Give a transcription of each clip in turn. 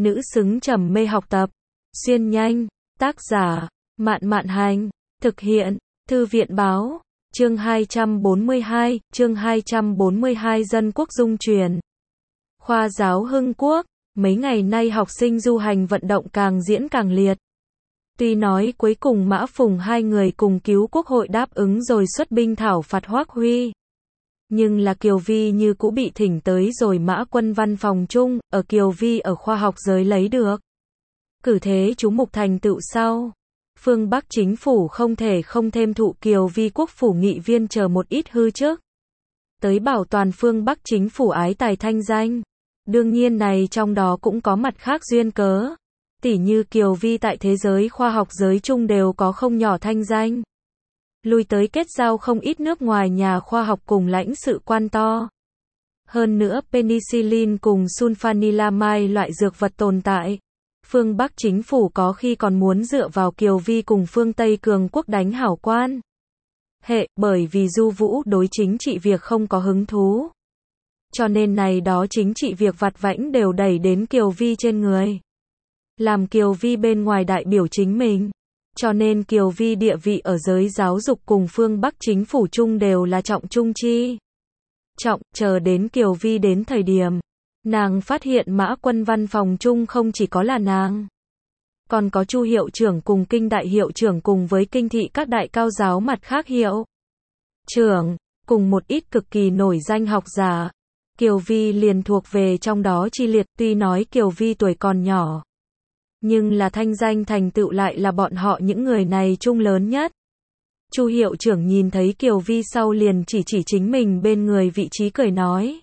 nữ xứng trầm mê học tập. Xuyên nhanh, tác giả, Mạn Mạn Hành, thực hiện, Thư viện Báo, chương 242 Dân Quốc Dung truyền. Khoa giáo Hưng Quốc, mấy ngày nay học sinh du hành vận động càng diễn càng liệt. Tuy nói cuối cùng Mã Phùng hai người cùng cứu quốc hội đáp ứng rồi xuất binh thảo phạt Hoắc Huy. Nhưng là Kiều Vi như cũ bị thỉnh tới rồi Mã Quân văn phòng chung, ở Kiều Vi ở khoa học giới lấy được cử thế chú mục thành tựu sau. Phương Bắc chính phủ không thể không thêm thụ Kiều Vi quốc phủ nghị viên chờ một ít hư chức. Tới bảo toàn phương Bắc chính phủ ái tài thanh danh. Đương nhiên này trong đó cũng có mặt khác duyên cớ. Tỉ như Kiều Vi tại thế giới khoa học giới chung đều có không nhỏ thanh danh. Lui tới kết giao không ít nước ngoài nhà khoa học cùng lãnh sự quan to. Hơn nữa penicillin cùng sulfanilamide loại dược vật tồn tại. Phương Bắc chính phủ có khi còn muốn dựa vào Kiều Vi cùng phương Tây cường quốc đánh hảo quan hệ, bởi vì Du Vũ đối chính trị việc không có hứng thú. Cho nên này đó chính trị việc vặt vãnh đều đẩy đến Kiều Vi trên người. Làm Kiều Vi bên ngoài đại biểu chính mình. Cho nên Kiều Vi địa vị ở giới giáo dục cùng phương Bắc chính phủ chung đều là trọng trung chi trọng, chờ đến Kiều Vi đến thời điểm. Nàng phát hiện Mã Quân văn phòng chung không chỉ có là nàng. Còn có Chu hiệu trưởng cùng Kinh đại hiệu trưởng cùng với Kinh thị các đại cao giáo mặt khác hiệu trưởng, cùng một ít cực kỳ nổi danh học giả. Kiều Vi liền thuộc về trong đó chi liệt, tuy nói Kiều Vi tuổi còn nhỏ. Nhưng là thanh danh thành tựu lại là bọn họ những người này chung lớn nhất. Chu hiệu trưởng nhìn thấy Kiều Vi sau liền chỉ chính mình bên người vị trí cười nói.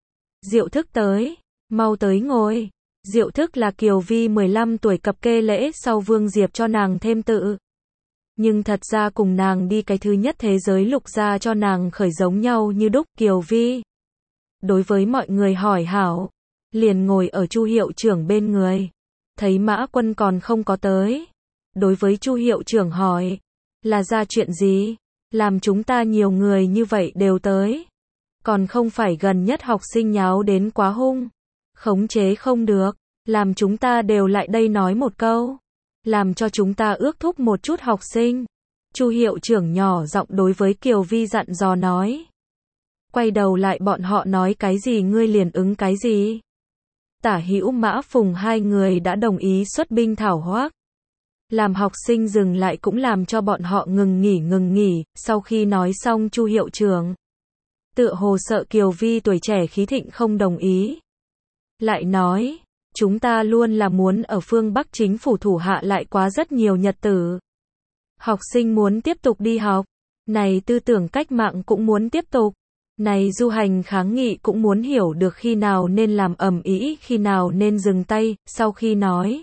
Diệu Thức tới, mau tới ngồi. Diệu Thức là Kiều Vi 15 tuổi cập kê lễ sau Vương Diệp cho nàng thêm tự. Nhưng thật ra cùng nàng đi cái thứ nhất thế giới lục ra cho nàng khởi giống nhau như đúc. Kiều Vi đối với mọi người hỏi hảo, liền ngồi ở Chu hiệu trưởng bên người. Thấy Mã Quân còn không có tới. Đối với Chu hiệu trưởng hỏi, là ra chuyện gì? Làm chúng ta nhiều người như vậy đều tới. Còn không phải gần nhất học sinh nháo đến quá hung. Khống chế không được. Làm chúng ta đều lại đây nói một câu. Làm cho chúng ta ước thúc một chút học sinh. Chu hiệu trưởng nhỏ giọng đối với Kiều Vi dặn dò nói. Quay đầu lại bọn họ nói cái gì ngươi liền ứng cái gì. Tả Hữu Mã Phùng hai người đã đồng ý xuất binh thảo Hoắc. Làm học sinh dừng lại cũng làm cho bọn họ ngừng nghỉ. Sau khi nói xong Chu hiệu trưởng tựa hồ sợ Kiều Vi tuổi trẻ khí thịnh không đồng ý. Lại nói, chúng ta luôn là muốn ở phương Bắc chính phủ thủ hạ lại quá rất nhiều nhật tử. Học sinh muốn tiếp tục đi học. Này tư tưởng cách mạng cũng muốn tiếp tục. Này du hành kháng nghị cũng muốn hiểu được khi nào nên làm ầm ĩ, khi nào nên dừng tay. Sau khi nói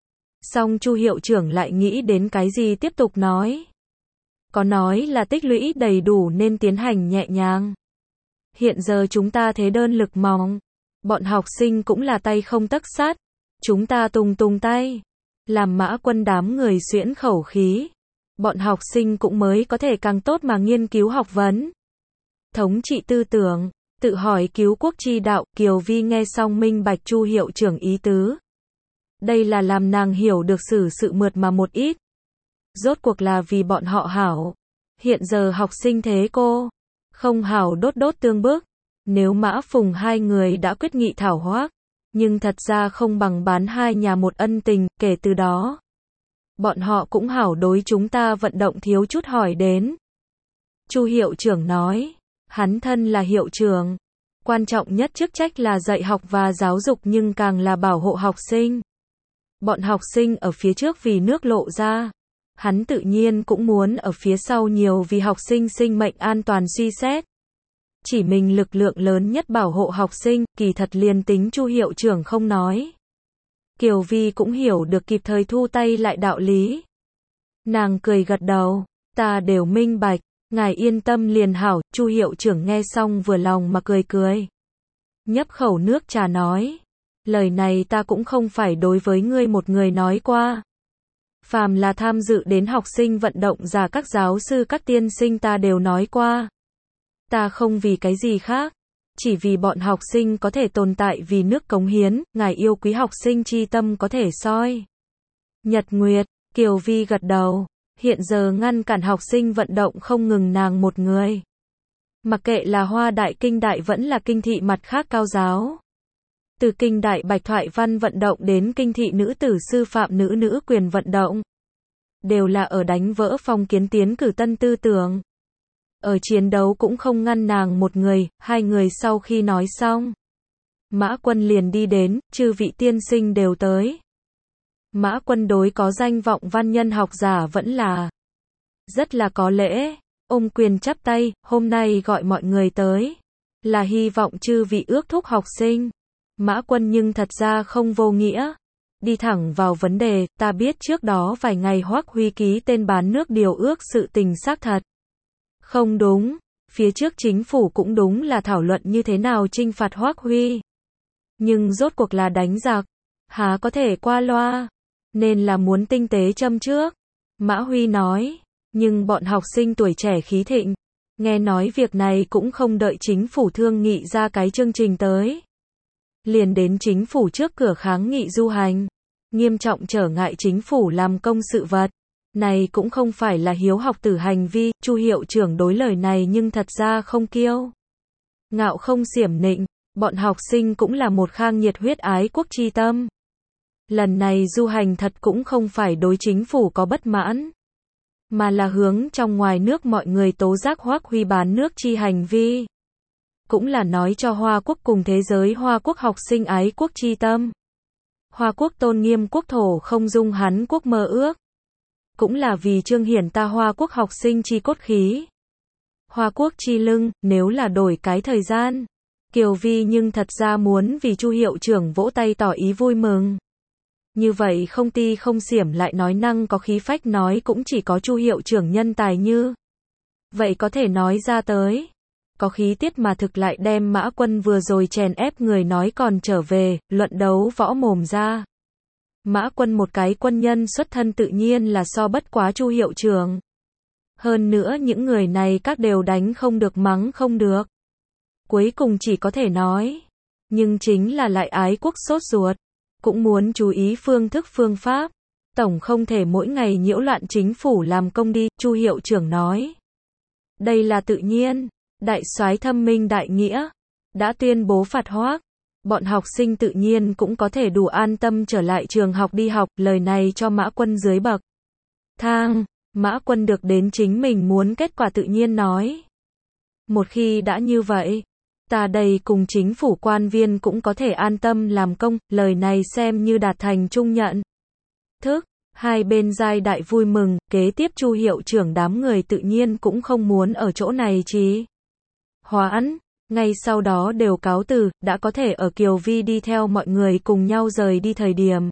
xong Chu hiệu trưởng lại nghĩ đến cái gì tiếp tục nói. Có nói là tích lũy đầy đủ nên tiến hành nhẹ nhàng. Hiện giờ chúng ta thế đơn lực mỏng. Bọn học sinh cũng là tay không tấc sắt. Chúng ta tung tay. Làm Mã Quân đám người xuyễn khẩu khí. Bọn học sinh cũng mới có thể càng tốt mà nghiên cứu học vấn. Thống trị tư tưởng, tự hỏi cứu quốc chi đạo. Kiều Vi nghe xong minh bạch Chu hiệu trưởng ý tứ. Đây là làm nàng hiểu được sự mượt mà một ít. Rốt cuộc là vì bọn họ hảo. Hiện giờ học sinh thế cô. Không hảo đốt tương bức. Nếu Mã Phùng hai người đã quyết nghị thảo Hoắc. Nhưng thật ra không bằng bán hai nhà một ân tình. Kể từ đó. Bọn họ cũng hảo đối chúng ta vận động thiếu chút hỏi đến. Chu hiệu trưởng nói. Hắn thân là hiệu trưởng. Quan trọng nhất chức trách là dạy học và giáo dục nhưng càng là bảo hộ học sinh. Bọn học sinh ở phía trước vì nước lộ ra. Hắn tự nhiên cũng muốn ở phía sau nhiều vì học sinh sinh mệnh an toàn suy xét. Chỉ mình lực lượng lớn nhất bảo hộ học sinh, kỳ thật liền tính Chu hiệu trưởng không nói. Kiều Vi cũng hiểu được kịp thời thu tay lại đạo lý. Nàng cười gật đầu, ta đều minh bạch, ngài yên tâm liền hảo. Chu hiệu trưởng nghe xong vừa lòng mà cười. Nhấp khẩu nước trà nói, lời này ta cũng không phải đối với ngươi một người nói qua. Phàm là tham dự đến học sinh vận động giả các giáo sư các tiên sinh ta đều nói qua. Ta không vì cái gì khác. Chỉ vì bọn học sinh có thể tồn tại vì nước cống hiến, ngài yêu quý học sinh chi tâm có thể soi nhật nguyệt. Kiều Vi gật đầu. Hiện giờ ngăn cản học sinh vận động không ngừng nàng một người. Mặc kệ là Hoa Đại Kinh Đại vẫn là kinh thị mặt khác cao giáo. Từ kinh đại bạch thoại văn vận động đến kinh thị nữ tử sư phạm nữ quyền vận động. Đều là ở đánh vỡ phong kiến tiến cử tân tư tưởng. Ở chiến đấu cũng không ngăn nàng một người, hai người sau khi nói xong. Mã Quân liền đi đến, chư vị tiên sinh đều tới. Mã Quân đối có danh vọng văn nhân học giả vẫn là rất là có lễ, ôm quyền chắp tay, hôm nay gọi mọi người tới, là hy vọng chư vị ước thúc học sinh. Mã Quân nhưng thật ra không vô nghĩa, đi thẳng vào vấn đề, ta biết trước đó vài ngày Hoắc Huy ký tên bán nước điều ước sự tình xác thật. Không đúng, phía trước chính phủ cũng đúng là thảo luận như thế nào trinh phạt Hoắc Huy. Nhưng rốt cuộc là đánh giặc, há có thể qua loa, nên là muốn tinh tế châm trước. Mã Huy nói, nhưng bọn học sinh tuổi trẻ khí thịnh, nghe nói việc này cũng không đợi chính phủ thương nghị ra cái chương trình tới. Liền đến chính phủ trước cửa kháng nghị du hành, nghiêm trọng trở ngại chính phủ làm công sự vật. Này cũng không phải là hiếu học tử hành vi, Chu hiệu trưởng đối lời này nhưng thật ra không kiêu ngạo không xiểm nịnh, bọn học sinh cũng là một khang nhiệt huyết ái quốc chi tâm. Lần này du hành thật cũng không phải đối chính phủ có bất mãn, mà là hướng trong ngoài nước mọi người tố giác Hoắc Huy bán nước chi hành vi. Cũng là nói cho Hoa Quốc cùng thế giới Hoa Quốc học sinh ái quốc chi tâm. Hoa Quốc tôn nghiêm quốc thổ không dung hắn quốc mơ ước. Cũng là vì trương hiển ta Hoa Quốc học sinh chi cốt khí. Hoa Quốc chi lưng, nếu là đổi cái thời gian. Kiều Vi nhưng thật ra muốn vì Chu hiệu trưởng vỗ tay tỏ ý vui mừng. Như vậy không ti không xiểm lại nói năng có khí phách nói cũng chỉ có Chu hiệu trưởng nhân tài như. Vậy có thể nói ra tới. Có khí tiết mà thực lại đem Mã Quân vừa rồi chèn ép người nói còn trở về, luận đấu võ mồm ra. Mã Quân một cái quân nhân xuất thân tự nhiên là so bất quá Chu hiệu trưởng. Hơn nữa những người này các đều đánh không được mắng không được. Cuối cùng chỉ có thể nói. Nhưng chính là lại ái quốc sốt ruột. Cũng muốn chú ý phương thức phương pháp. Tổng không thể mỗi ngày nhiễu loạn chính phủ làm công đi, Chu hiệu trưởng nói. Đây là tự nhiên. Đại soái thâm minh đại nghĩa. Đã tuyên bố phạt Hoắc. Bọn học sinh tự nhiên cũng có thể đủ an tâm trở lại trường học đi học, lời này cho Mã Quân dưới bậc thang. Mã Quân được đến chính mình muốn kết quả tự nhiên nói. Một khi đã như vậy, ta đây cùng chính phủ quan viên cũng có thể an tâm làm công, lời này xem như đạt thành chung nhận thức. Hai bên giai đại vui mừng, kế tiếp Chu hiệu trưởng đám người tự nhiên cũng không muốn ở chỗ này trì hoãn. Ngay sau đó đều cáo từ, đã có thể ở Kiều Vi đi theo mọi người cùng nhau rời đi thời điểm.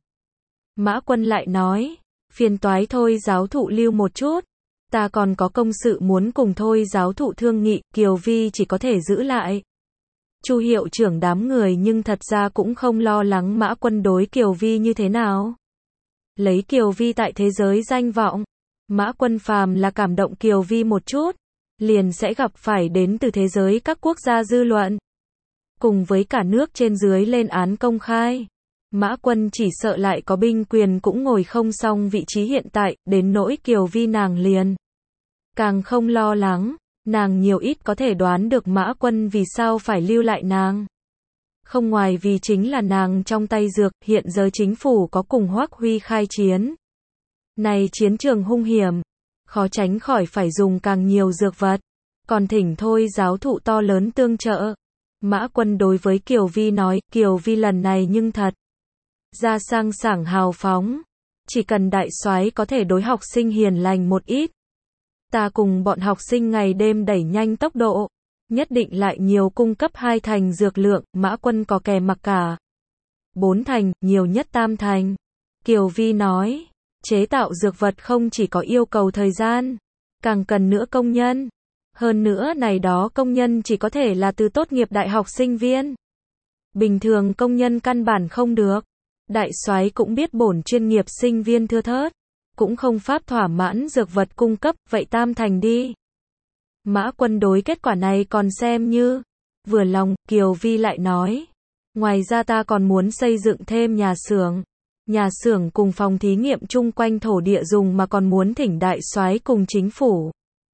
Mã Quân lại nói, phiền toái thôi giáo thụ lưu một chút. Ta còn có công sự muốn cùng thôi giáo thụ thương nghị, Kiều Vi chỉ có thể giữ lại. Chu hiệu trưởng đám người nhưng thật ra cũng không lo lắng Mã Quân đối Kiều Vi như thế nào. Lấy Kiều Vi tại thế giới danh vọng, Mã Quân phàm là cảm động Kiều Vi một chút, liền sẽ gặp phải đến từ thế giới các quốc gia dư luận. Cùng với cả nước trên dưới lên án công khai. Mã Quân chỉ sợ lại có binh quyền cũng ngồi không xong vị trí hiện tại, đến nỗi Kiều Vi nàng liền. Càng không lo lắng, nàng nhiều ít có thể đoán được Mã Quân vì sao phải lưu lại nàng. Không ngoài vì chính là nàng trong tay dược, hiện giờ chính phủ có cùng Hoắc Huy khai chiến. Này chiến trường hung hiểm, khó tránh khỏi phải dùng càng nhiều dược vật. Còn thỉnh thôi giáo thụ to lớn tương trợ. Mã Quân đối với Kiều Vi nói, Kiều Vi lần này nhưng thật ra sang sảng hào phóng. Chỉ cần đại soái có thể đối học sinh hiền lành một ít. Ta cùng bọn học sinh ngày đêm đẩy nhanh tốc độ. Nhất định lại nhiều cung cấp 2 thành dược lượng, Mã Quân có kè mặc cả. 4 thành, nhiều nhất 3 thành. Kiều Vi nói, chế tạo dược vật không chỉ có yêu cầu thời gian, càng cần nữa công nhân. Hơn nữa này đó công nhân chỉ có thể là từ tốt nghiệp đại học sinh viên. Bình thường công nhân căn bản không được. Đại soái cũng biết bổn chuyên nghiệp sinh viên thưa thớt. Cũng không pháp thỏa mãn dược vật cung cấp, vậy 3 thành đi. Mã Quân đối kết quả này còn xem như Vừa lòng, Kiều Vi lại nói. Ngoài ra ta còn muốn xây dựng thêm nhà xưởng cùng phòng thí nghiệm chung quanh thổ địa dùng mà còn muốn thỉnh đại soái cùng chính phủ.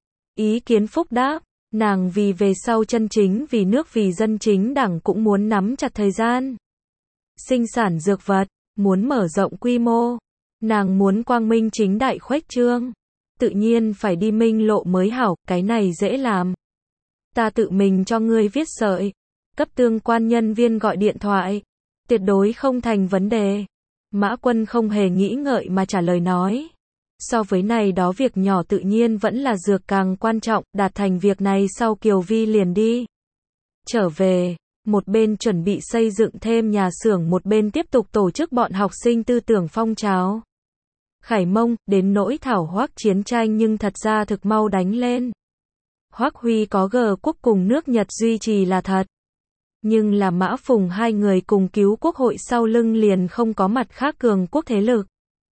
Ý kiến phúc đáp, nàng vì về sau chân chính vì nước vì dân chính đảng cũng muốn nắm chặt thời gian. Sinh sản dược vật, muốn mở rộng quy mô. Nàng muốn quang minh chính đại khuếch trương. Tự nhiên phải đi minh lộ mới hảo, cái này dễ làm. Ta tự mình cho ngươi viết sợi. Cấp tương quan nhân viên gọi điện thoại. Tuyệt đối không thành vấn đề. Mã Quân không hề nghĩ ngợi mà trả lời nói. So với này đó việc nhỏ tự nhiên vẫn là dược càng quan trọng, đạt thành việc này sau Kiều Vi liền đi. Trở về, một bên chuẩn bị xây dựng thêm nhà xưởng một bên tiếp tục tổ chức bọn học sinh tư tưởng phong trào. Khải Mông, đến nỗi thảo hoác chiến tranh nhưng thật ra thực mau đánh lên. Hoác Huy có G quốc cùng nước Nhật duy trì là thật. Nhưng là Mã Phùng hai người cùng cứu quốc hội sau lưng liền không có mặt khác cường quốc thế lực.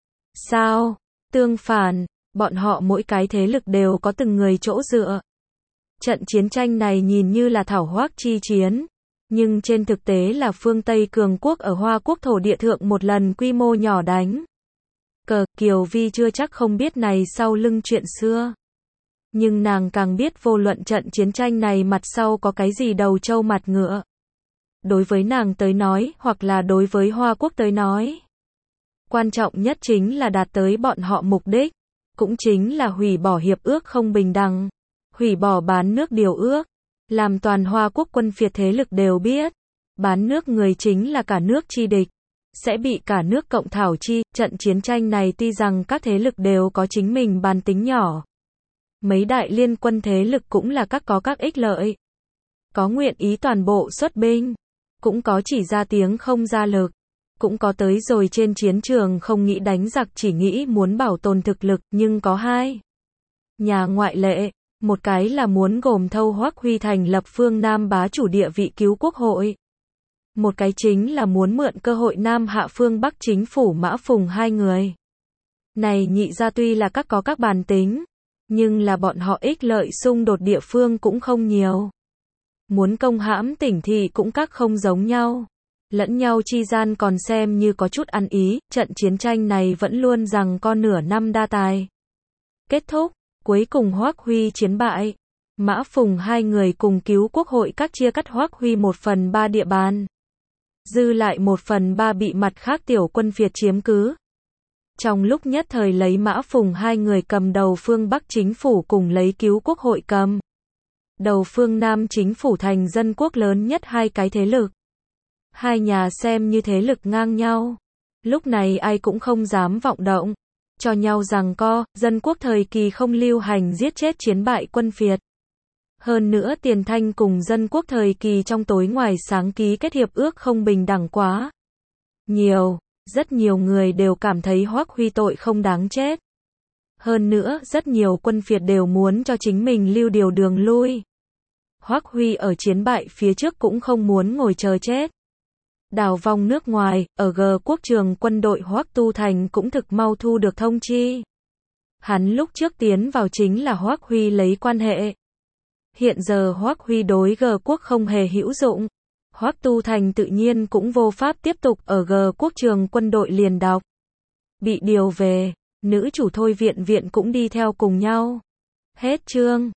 Sao? Tương phản, bọn họ mỗi cái thế lực đều có từng người chỗ dựa. Trận chiến tranh này nhìn như là thảo hoác chi chiến, nhưng trên thực tế là phương Tây cường quốc ở Hoa Quốc thổ địa thượng một lần quy mô nhỏ đánh. Kiều Vi chưa chắc không biết này sau lưng chuyện xưa. Nhưng nàng càng biết vô luận trận chiến tranh này mặt sau có cái gì đầu trâu mặt ngựa. Đối với nàng tới nói, hoặc là đối với Hoa Quốc tới nói. Quan trọng nhất chính là đạt tới bọn họ mục đích, cũng chính là hủy bỏ hiệp ước không bình đẳng, hủy bỏ bán nước điều ước, làm toàn Hoa Quốc quân phiệt thế lực đều biết, bán nước người chính là cả nước chi địch, sẽ bị cả nước cộng thảo chi. Trận chiến tranh này tuy rằng các thế lực đều có chính mình bàn tính nhỏ, mấy đại liên quân thế lực cũng là có các ích lợi, có nguyện ý toàn bộ xuất binh, cũng có chỉ ra tiếng không ra lực. Cũng có tới rồi trên chiến trường không nghĩ đánh giặc chỉ nghĩ muốn bảo tồn thực lực, nhưng có hai nhà ngoại lệ, một cái là muốn gồm thâu Hoắc Huy thành lập phương Nam bá chủ địa vị cứu quốc hội. Một cái chính là muốn mượn cơ hội Nam hạ phương Bắc chính phủ Mã Phùng hai người. Này nhị ra tuy là có các bàn tính, nhưng là bọn họ ích lợi xung đột địa phương cũng không nhiều. Muốn công hãm tỉnh thì cũng không giống nhau. Lẫn nhau chi gian còn xem như có chút ăn ý, trận chiến tranh này vẫn luôn rằng con nửa năm đa tài. Kết thúc, cuối cùng Hoắc Huy chiến bại. Mã Phùng hai người cùng cứu quốc hội chia cắt Hoắc Huy 1/3 địa bàn. Dư lại 1/3 bị mặt khác tiểu quân phiệt chiếm cứ. Trong lúc nhất thời lấy Mã Phùng hai người cầm đầu phương Bắc chính phủ cùng lấy cứu quốc hội cầm đầu phương Nam chính phủ thành dân quốc lớn nhất hai cái thế lực. Hai nhà xem như thế lực ngang nhau. Lúc này ai cũng không dám vọng động. Cho nhau giằng co, dân quốc thời kỳ không lưu hành giết chết chiến bại quân phiệt. Hơn nữa Tiền Thanh cùng dân quốc thời kỳ trong tối ngoài sáng ký kết hiệp ước không bình đẳng quá nhiều. Rất nhiều người đều cảm thấy Hoắc Huy tội không đáng chết. Hơn nữa, rất nhiều quân phiệt đều muốn cho chính mình lưu điều đường lui. Hoắc Huy ở chiến bại phía trước cũng không muốn ngồi chờ chết. Đào vong nước ngoài, ở G quốc trường quân đội Hoắc Tu Thành cũng thực mau thu được thông chi. Hắn lúc trước tiến vào chính là Hoắc Huy lấy quan hệ. Hiện giờ Hoắc Huy đối G quốc không hề hữu dụng. Hoắc Tu Thành tự nhiên cũng vô pháp tiếp tục ở G quốc trường quân đội liền đọc. Bị điều về, nữ chủ Thôi Viện Viện cũng đi theo cùng nhau. Hết chương.